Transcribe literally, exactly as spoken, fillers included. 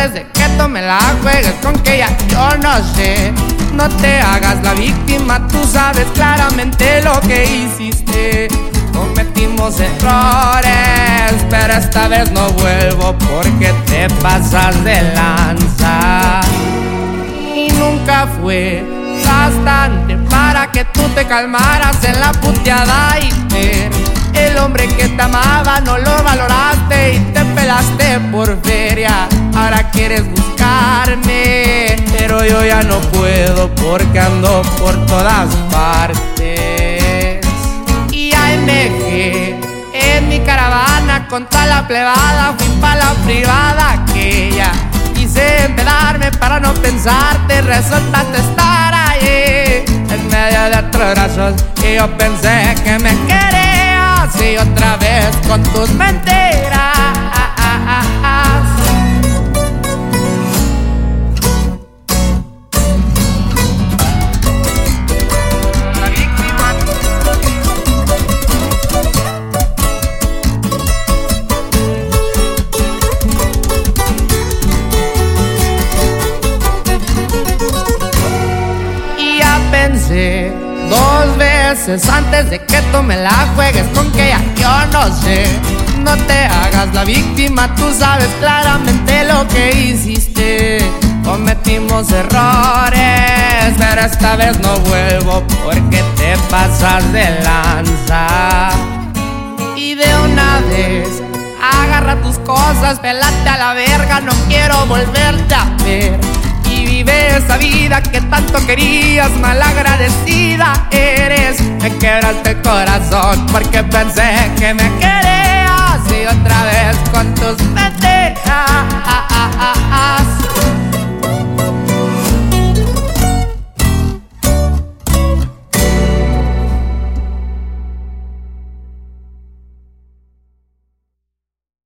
antes de que tú me la juegues con que ya yo no sé. No te hagas la víctima, tú sabes claramente lo que hiciste. Cometimos errores, pero esta vez no vuelvo porque te pasas de lanza. Y nunca fue bastante para que tú te calmaras en la puteada y ver. El hombre que te amaba no lo valoraste y te pelaste por feria. Ahora quieres buscarme, pero yo ya no puedo porque ando por todas partes. Y A M G en mi caravana con toda la plebada, fui pa' la privada aquella. Quise empedarme para no pensarte, resultaste estar ahí en medio de otros brazos y yo pensé que me querías y otra vez con tus mentiras. Pensé dos veces antes de que tú me la juegues con que ya yo no sé. No te hagas la víctima, tú sabes claramente lo que hiciste. Cometimos errores, pero esta vez no vuelvo porque te pasas de lanza. Y de una vez agarra tus cosas, pelate a la verga, no quiero volverte a ver. Vive esa vida que tanto querías, malagradecida eres. Me quebraste el corazón porque pensé que me querías y otra vez con tus